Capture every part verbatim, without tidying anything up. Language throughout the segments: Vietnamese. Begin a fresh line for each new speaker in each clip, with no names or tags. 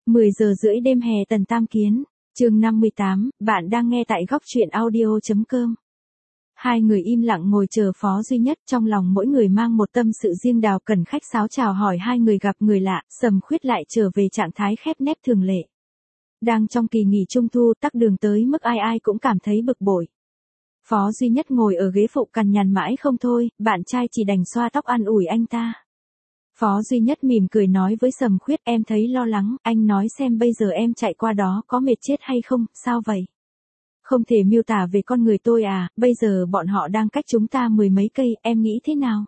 mười giờ rưỡi đêm hè Tần Tam Kiến, chương năm mươi tám, bạn đang nghe tại góc truyện audio chấm com. Hai người im lặng ngồi chờ Phó Duy Nhất, trong lòng mỗi người mang một tâm sự riêng. Đào Cần khách sáo chào hỏi hai người gặp người lạ, Sầm Khuyết lại trở về trạng thái khép nép thường lệ. Đang trong kỳ nghỉ trung thu, tắc đường tới mức ai ai cũng cảm thấy bực bội. Phó Duy Nhất ngồi ở ghế phụ cằn nhằn mãi không thôi, bạn trai chỉ đành xoa tóc an ủi anh ta. Phó Duy Nhất mỉm cười nói với Sầm Khuyết, em thấy lo lắng, anh nói xem bây giờ em chạy qua đó có mệt chết hay không, sao vậy? Không thể miêu tả về con người tôi à, bây giờ bọn họ đang cách chúng ta mười mấy cây, em nghĩ thế nào?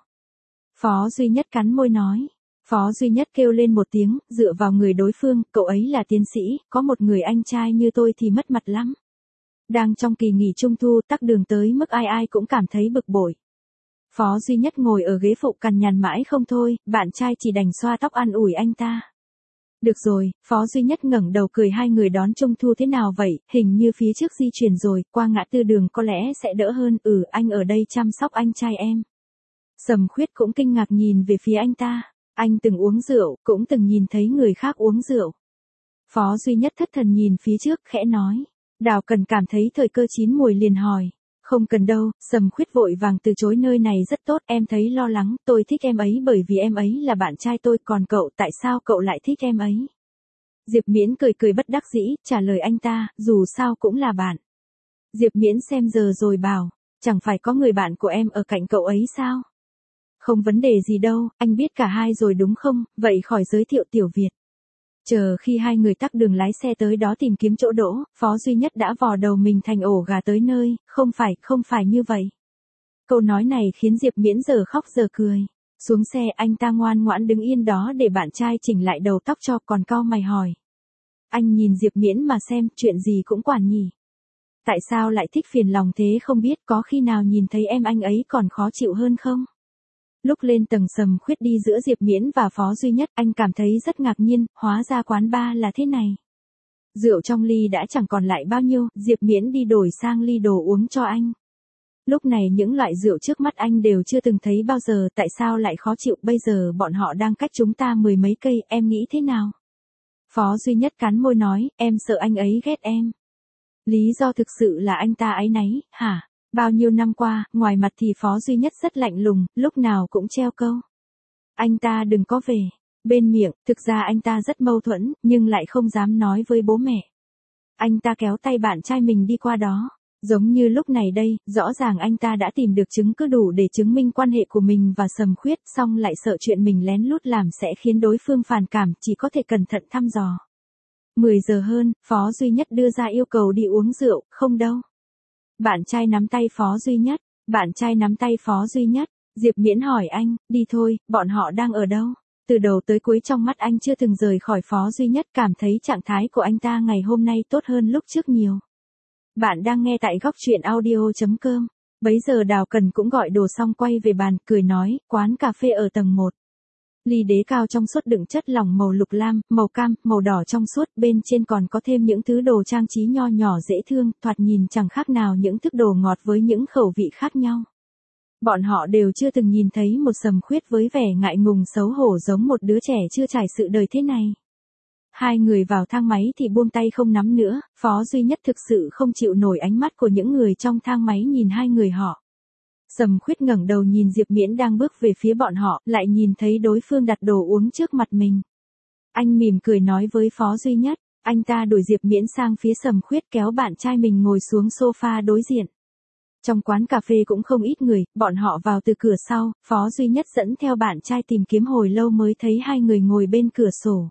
Phó Duy Nhất cắn môi nói. Phó Duy Nhất kêu lên một tiếng, dựa vào người đối phương, cậu ấy là tiến sĩ, có một người anh trai như tôi thì mất mặt lắm. Đang trong kỳ nghỉ trung thu, tắc đường tới mức ai ai cũng cảm thấy bực bội. Phó Duy Nhất ngồi ở ghế phụ cằn nhằn mãi không thôi, bạn trai chỉ đành xoa tóc an ủi anh ta. Được rồi, Phó Duy Nhất ngẩng đầu cười, hai người đón trung thu thế nào vậy, hình như phía trước di chuyển rồi, qua ngã tư đường có lẽ sẽ đỡ hơn. Ừ, anh ở đây chăm sóc anh trai em. Sầm Khuyết cũng kinh ngạc nhìn về phía anh ta, anh từng uống rượu, cũng từng nhìn thấy người khác uống rượu. Phó Duy Nhất thất thần nhìn phía trước, khẽ nói. Đào Cần cảm thấy thời cơ chín muồi liền hỏi. Không cần đâu, Sầm Khuyết vội vàng từ chối, nơi này rất tốt, em thấy lo lắng, tôi thích em ấy bởi vì em ấy là bạn trai tôi, còn cậu, tại sao cậu lại thích em ấy? Diệp Miễn cười cười bất đắc dĩ, trả lời anh ta, dù sao cũng là bạn. Diệp Miễn xem giờ rồi bảo, chẳng phải có người bạn của em ở cạnh cậu ấy sao? Không vấn đề gì đâu, anh biết cả hai rồi đúng không, vậy khỏi giới thiệu Tiểu Việt. Chờ khi hai người tắc đường lái xe tới đó tìm kiếm chỗ đỗ, Phó Duy Nhất đã vò đầu mình thành ổ gà tới nơi, không phải, không phải như vậy. Câu nói này khiến Diệp Miễn giờ khóc giờ cười. Xuống xe anh ta ngoan ngoãn đứng yên đó để bạn trai chỉnh lại đầu tóc cho, còn cau mày hỏi. Anh nhìn Diệp Miễn mà xem, chuyện gì cũng quản nhỉ. Tại sao lại thích phiền lòng thế không biết, có khi nào nhìn thấy em anh ấy còn khó chịu hơn không? Lúc lên tầng, Sầm Khuyết đi giữa Diệp Miễn và Phó Duy Nhất, anh cảm thấy rất ngạc nhiên, hóa ra quán bar là thế này. Rượu trong ly đã chẳng còn lại bao nhiêu, Diệp Miễn đi đổi sang ly đồ uống cho anh. Lúc này những loại rượu trước mắt anh đều chưa từng thấy bao giờ, tại sao lại khó chịu, bây giờ bọn họ đang cách chúng ta mười mấy cây, em nghĩ thế nào? Phó Duy Nhất cắn môi nói, em sợ anh ấy ghét em. Lý do thực sự là anh ta áy náy, hả? Bao nhiêu năm qua, ngoài mặt thì Phó Duy Nhất rất lạnh lùng, lúc nào cũng treo câu. Anh ta đừng có về. Bên miệng, thực ra anh ta rất mâu thuẫn, nhưng lại không dám nói với bố mẹ. Anh ta kéo tay bạn trai mình đi qua đó. Giống như lúc này đây, rõ ràng anh ta đã tìm được chứng cứ đủ để chứng minh quan hệ của mình và Sầm Khuyết, song lại sợ chuyện mình lén lút làm sẽ khiến đối phương phản cảm, chỉ có thể cẩn thận thăm dò. mười giờ hơn, Phó Duy Nhất đưa ra yêu cầu đi uống rượu, không đâu. Bạn trai nắm tay Phó Duy Nhất, bạn trai nắm tay Phó Duy Nhất, Diệp Miễn hỏi anh, đi thôi, bọn họ đang ở đâu? Từ đầu tới cuối trong mắt anh chưa từng rời khỏi Phó Duy Nhất, cảm thấy trạng thái của anh ta ngày hôm nay tốt hơn lúc trước nhiều. Bạn đang nghe tại góc truyện audio chấm com. Bấy giờ Đào Cần cũng gọi đồ xong quay về bàn, cười nói, quán cà phê ở tầng một. Ly đế cao trong suốt đựng chất lỏng màu lục lam, màu cam, màu đỏ trong suốt, bên trên còn có thêm những thứ đồ trang trí nho nhỏ dễ thương, thoạt nhìn chẳng khác nào những thức đồ ngọt với những khẩu vị khác nhau. Bọn họ đều chưa từng nhìn thấy một Sầm Khuyết với vẻ ngại ngùng xấu hổ giống một đứa trẻ chưa trải sự đời thế này. Hai người vào thang máy thì buông tay không nắm nữa, Phó Duy Nhất thực sự không chịu nổi ánh mắt của những người trong thang máy nhìn hai người họ. Sầm Khuyết ngẩng đầu nhìn Diệp Miễn đang bước về phía bọn họ, lại nhìn thấy đối phương đặt đồ uống trước mặt mình. Anh mỉm cười nói với Phó Duy Nhất, anh ta đuổi Diệp Miễn sang phía Sầm Khuyết, kéo bạn trai mình ngồi xuống sofa đối diện. Trong quán cà phê cũng không ít người, bọn họ vào từ cửa sau, Phó Duy Nhất dẫn theo bạn trai tìm kiếm hồi lâu mới thấy hai người ngồi bên cửa sổ.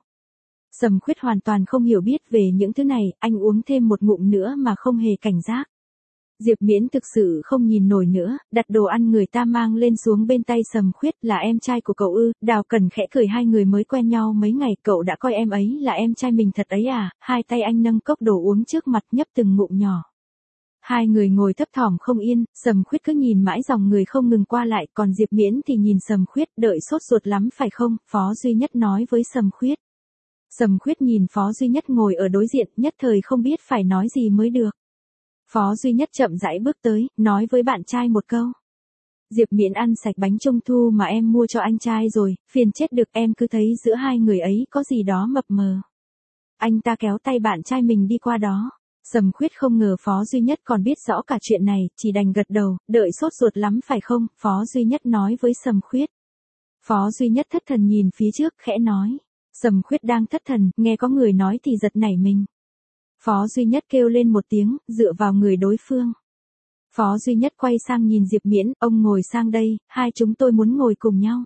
Sầm Khuyết hoàn toàn không hiểu biết về những thứ này, anh uống thêm một ngụm nữa mà không hề cảnh giác. Diệp Miễn thực sự không nhìn nổi nữa, đặt đồ ăn người ta mang lên xuống bên tay Sầm Khuyết, là em trai của cậu ư? Đào Cần khẽ cười, hai người mới quen nhau mấy ngày, cậu đã coi em ấy là em trai mình thật ấy à? Hai tay anh nâng cốc đồ uống trước mặt nhấp từng ngụm nhỏ. Hai người ngồi thấp thỏm không yên, Sầm Khuyết cứ nhìn mãi dòng người không ngừng qua lại, còn Diệp Miễn thì nhìn Sầm Khuyết, đợi sốt ruột lắm phải không? Phó Duy Nhất nói với Sầm Khuyết. Sầm Khuyết nhìn Phó Duy Nhất ngồi ở đối diện, nhất thời không biết phải nói gì mới được. Phó Duy Nhất chậm rãi bước tới, nói với bạn trai một câu. Diệp Miễn ăn sạch bánh trung thu mà em mua cho anh trai rồi, phiền chết được, em cứ thấy giữa hai người ấy có gì đó mập mờ. Anh ta kéo tay bạn trai mình đi qua đó. Sầm Khuyết không ngờ Phó Duy Nhất còn biết rõ cả chuyện này, chỉ đành gật đầu, đợi sốt ruột lắm phải không, Phó Duy Nhất nói với Sầm Khuyết. Phó Duy Nhất thất thần nhìn phía trước, khẽ nói. Sầm Khuyết đang thất thần, nghe có người nói thì giật nảy mình. Phó Duy Nhất kêu lên một tiếng, dựa vào người đối phương. Phó Duy Nhất quay sang nhìn Diệp Miễn, ông ngồi sang đây, hai chúng tôi muốn ngồi cùng nhau.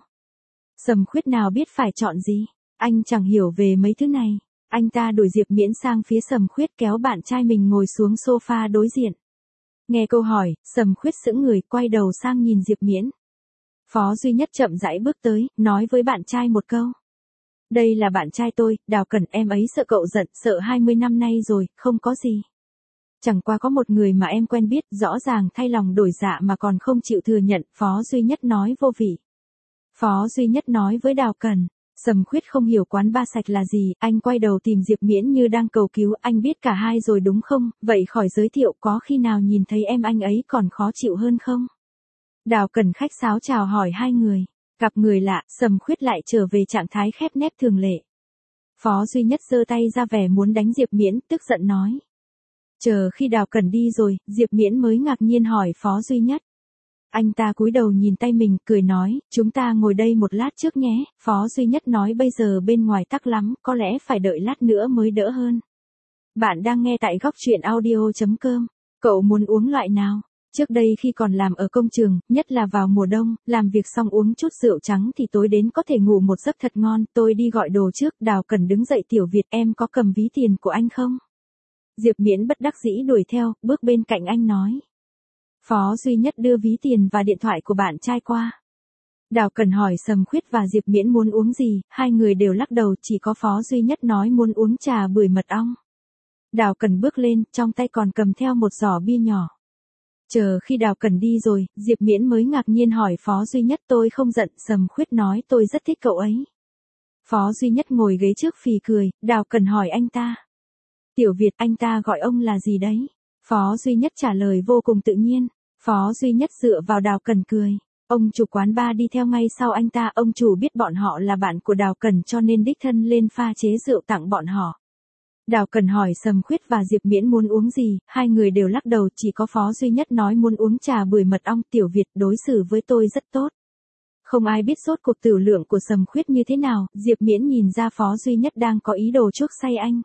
Sầm Khuyết nào biết phải chọn gì, anh chẳng hiểu về mấy thứ này. Anh ta đuổi Diệp Miễn sang phía Sầm Khuyết kéo bạn trai mình ngồi xuống sofa đối diện. Nghe câu hỏi, Sầm Khuyết sững người quay đầu sang nhìn Diệp Miễn. Phó Duy Nhất chậm rãi bước tới, nói với bạn trai một câu. Đây là bạn trai tôi, Đào Cẩn, em ấy sợ cậu giận, sợ hai mươi năm nay rồi, không có gì. Chẳng qua có một người mà em quen biết, rõ ràng thay lòng đổi dạ mà còn không chịu thừa nhận, Phó Duy Nhất nói vô vị. Phó Duy Nhất nói với Đào Cẩn. Sầm Khuyết không hiểu quán ba sạch là gì, anh quay đầu tìm Diệp Miễn như đang cầu cứu, anh biết cả hai rồi đúng không, vậy khỏi giới thiệu, có khi nào nhìn thấy em anh ấy còn khó chịu hơn không? Đào Cẩn khách sáo chào hỏi hai người, gặp người lạ, Sầm Khuyết lại trở về trạng thái khép nép thường lệ. Phó Duy Nhất giơ tay ra vẻ muốn đánh Diệp Miễn, tức giận nói. Chờ khi Đào Cẩn đi rồi, Diệp Miễn mới ngạc nhiên hỏi Phó Duy Nhất. Anh ta cúi đầu nhìn tay mình, cười nói, chúng ta ngồi đây một lát trước nhé. Phó Duy Nhất nói bây giờ bên ngoài tắc lắm, có lẽ phải đợi lát nữa mới đỡ hơn. Bạn đang nghe tại góc truyện audio chấm com. Cậu muốn uống loại nào? Trước đây khi còn làm ở công trường, nhất là vào mùa đông, làm việc xong uống chút rượu trắng thì tối đến có thể ngủ một giấc thật ngon. Tôi đi gọi đồ trước, Đào Cẩn đứng dậy. Tiểu Việt, em có cầm ví tiền của anh không? Diệp Miễn bất đắc dĩ đuổi theo, bước bên cạnh anh nói. Phó Duy Nhất đưa ví tiền và điện thoại của bạn trai qua. Đào Cẩn hỏi Sầm Khuyết và Diệp Miễn muốn uống gì, hai người đều lắc đầu, chỉ có Phó Duy Nhất nói muốn uống trà bưởi mật ong. Đào Cẩn bước lên, trong tay còn cầm theo một giỏ bia nhỏ. Chờ khi Đào Cẩn đi rồi, Diệp Miễn mới ngạc nhiên hỏi Phó Duy Nhất, tôi không giận, Sầm Khuyết nói tôi rất thích cậu ấy. Phó Duy Nhất ngồi ghế trước phì cười, Đào Cẩn hỏi anh ta. Tiểu Việt, anh ta gọi ông là gì đấy? Phó Duy Nhất trả lời vô cùng tự nhiên. Phó Duy Nhất dựa vào Đào Cẩn cười. Ông chủ quán bar đi theo ngay sau anh ta, ông chủ biết bọn họ là bạn của Đào Cẩn cho nên đích thân lên pha chế rượu tặng bọn họ. Đào Cẩn hỏi Sầm Khuyết và Diệp Miễn muốn uống gì, hai người đều lắc đầu, chỉ có Phó Duy Nhất nói muốn uống trà bưởi mật ong. Tiểu Việt đối xử với tôi rất tốt. Không ai biết rốt cuộc tiểu lượng của Sầm Khuyết như thế nào, Diệp Miễn nhìn ra Phó Duy Nhất đang có ý đồ chuốc say anh.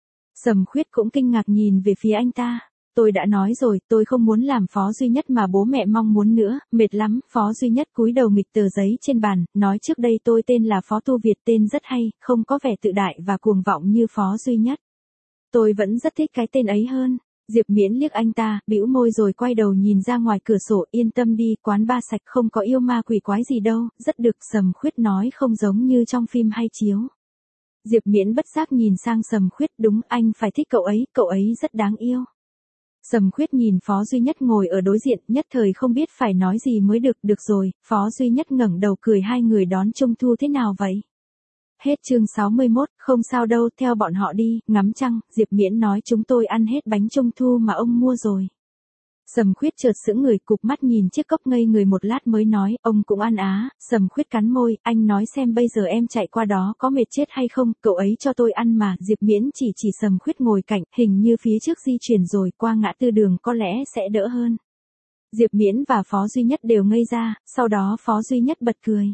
Sầm Khuyết cũng kinh ngạc nhìn về phía anh ta. Tôi đã nói rồi, tôi không muốn làm Phó Duy Nhất mà bố mẹ mong muốn nữa, mệt lắm. Phó Duy Nhất cúi đầu nghịch tờ giấy trên bàn, nói trước đây tôi tên là Phó Tu Việt, tên rất hay, không có vẻ tự đại và cuồng vọng như Phó Duy Nhất. Tôi vẫn rất thích cái tên ấy hơn. Diệp Miễn liếc anh ta, bĩu môi rồi quay đầu nhìn ra ngoài cửa sổ, yên tâm đi, quán ba sạch không có yêu ma quỷ quái gì đâu, rất được. Sầm Khuyết nói không giống như trong phim hay chiếu. Diệp Miễn bất giác nhìn sang Sầm Khuyết, đúng, anh phải thích cậu ấy, cậu ấy rất đáng yêu. Sầm Khuyết nhìn Phó Duy Nhất ngồi ở đối diện, nhất thời không biết phải nói gì mới được. Được rồi, Phó Duy Nhất ngẩng đầu cười, hai người đón Trung thu thế nào vậy? Hết chương sáu mươi mốt, không sao đâu, theo bọn họ đi, ngắm trăng. Diệp Miễn nói chúng tôi ăn hết bánh Trung thu mà ông mua rồi. Sầm Khuyết chợt sững người, cụp mắt nhìn chiếc cốc ngây người một lát mới nói, ông cũng ăn á. Sầm Khuyết cắn môi, anh nói xem bây giờ em chạy qua đó có mệt chết hay không, cậu ấy cho tôi ăn mà. Diệp Miễn chỉ chỉ Sầm Khuyết ngồi cạnh, hình như phía trước di chuyển rồi, qua ngã tư đường có lẽ sẽ đỡ hơn. Diệp Miễn và Phó Duy Nhất đều ngây ra, sau đó Phó Duy Nhất bật cười.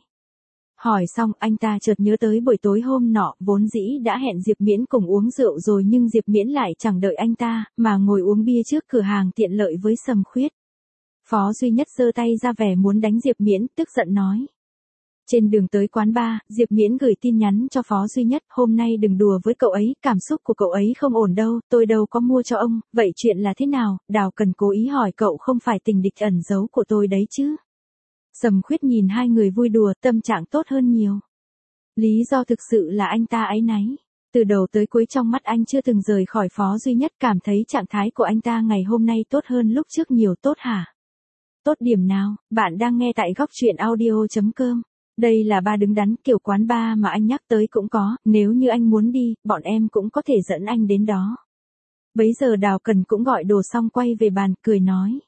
Hỏi xong, anh ta chợt nhớ tới buổi tối hôm nọ, vốn dĩ đã hẹn Diệp Miễn cùng uống rượu rồi nhưng Diệp Miễn lại chẳng đợi anh ta, mà ngồi uống bia trước cửa hàng tiện lợi với Sầm Khuyết. Phó Duy Nhất giơ tay ra vẻ muốn đánh Diệp Miễn, tức giận nói. Trên đường tới quán bar, Diệp Miễn gửi tin nhắn cho Phó Duy Nhất, hôm nay đừng đùa với cậu ấy, cảm xúc của cậu ấy không ổn đâu, tôi đâu có mua cho ông, vậy chuyện là thế nào? Đào Cần cố ý hỏi, cậu không phải tình địch ẩn giấu của tôi đấy chứ? Sầm Khuyết nhìn hai người vui đùa, tâm trạng tốt hơn nhiều. Lý do thực sự là anh ta áy náy. Từ đầu tới cuối trong mắt anh chưa từng rời khỏi Phó Duy Nhất, cảm thấy trạng thái của anh ta ngày hôm nay tốt hơn lúc trước nhiều. Tốt hả? Tốt điểm nào? Bạn đang nghe tại góc truyện audio chấm com. Đây là ba đứng đắn, kiểu quán bar mà anh nhắc tới cũng có, nếu như anh muốn đi, bọn em cũng có thể dẫn anh đến đó. Bấy giờ Đào Cần cũng gọi đồ xong quay về bàn, cười nói.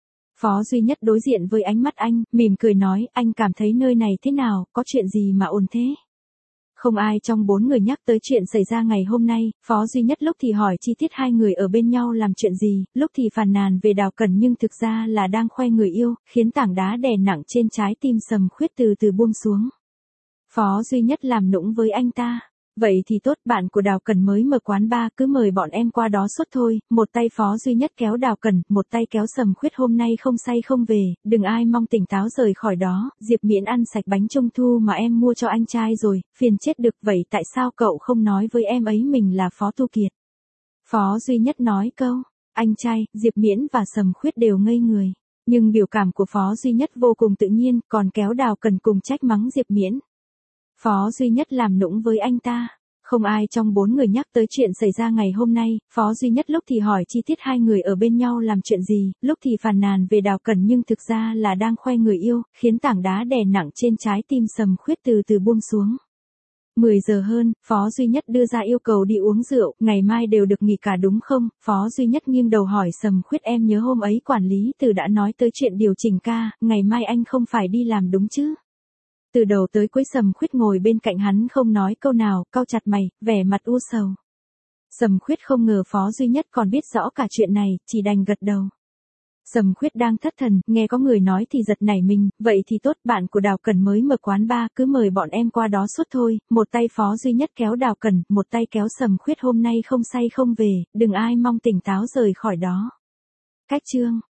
Phó Duy Nhất đối diện với ánh mắt anh, mỉm cười nói, anh cảm thấy nơi này thế nào, có chuyện gì mà ồn thế? Không ai trong bốn người nhắc tới chuyện xảy ra ngày hôm nay, Phó Duy Nhất lúc thì hỏi chi tiết hai người ở bên nhau làm chuyện gì, lúc thì phàn nàn về Đào Cẩn nhưng thực ra là đang khoe người yêu, khiến tảng đá đè nặng trên trái tim Sầm Khuyết từ từ buông xuống. Phó Duy Nhất làm nũng với anh ta. Vậy thì tốt, bạn của Đào Cẩn mới mở quán bar, cứ mời bọn em qua đó suốt thôi. Một tay Phó Duy Nhất kéo Đào Cẩn, một tay kéo Sầm Khuyết, hôm nay không say không về, đừng ai mong tỉnh táo rời khỏi đó. Diệp Miễn ăn sạch bánh trung thu mà em mua cho anh trai rồi, phiền chết được. Vậy tại sao cậu không nói với em ấy mình là Phó Tu Kiệt? Phó Duy Nhất nói câu, anh trai, Diệp Miễn và Sầm Khuyết đều ngây người. Nhưng biểu cảm của Phó Duy Nhất vô cùng tự nhiên, còn kéo Đào Cẩn cùng trách mắng Diệp Miễn. Phó Duy Nhất làm nũng với anh ta. Không ai trong bốn người nhắc tới chuyện xảy ra ngày hôm nay, Phó Duy Nhất lúc thì hỏi chi tiết hai người ở bên nhau làm chuyện gì, lúc thì phàn nàn về Đào Cẩn nhưng thực ra là đang khoe người yêu, khiến tảng đá đè nặng trên trái tim Sầm Khuyết từ từ buông xuống. mười giờ hơn, Phó Duy Nhất đưa ra yêu cầu đi uống rượu, ngày mai đều được nghỉ cả đúng không? Phó Duy Nhất nghiêng đầu hỏi Sầm Khuyết, em nhớ hôm ấy quản lý Từ đã nói tới chuyện điều chỉnh ca, ngày mai anh không phải đi làm đúng chứ? Từ đầu tới cuối Sầm Khuyết ngồi bên cạnh hắn không nói câu nào, cau chặt mày, vẻ mặt u sầu. Sầm Khuyết không ngờ Phó Duy Nhất còn biết rõ cả chuyện này, chỉ đành gật đầu. Sầm Khuyết đang thất thần, nghe có người nói thì giật nảy mình, vậy thì tốt, bạn của Đào Cẩn mới mở quán bar, cứ mời bọn em qua đó suốt thôi. Một tay Phó Duy Nhất kéo Đào Cẩn, một tay kéo Sầm Khuyết, hôm nay không say không về, đừng ai mong tỉnh táo rời khỏi đó. Cách chương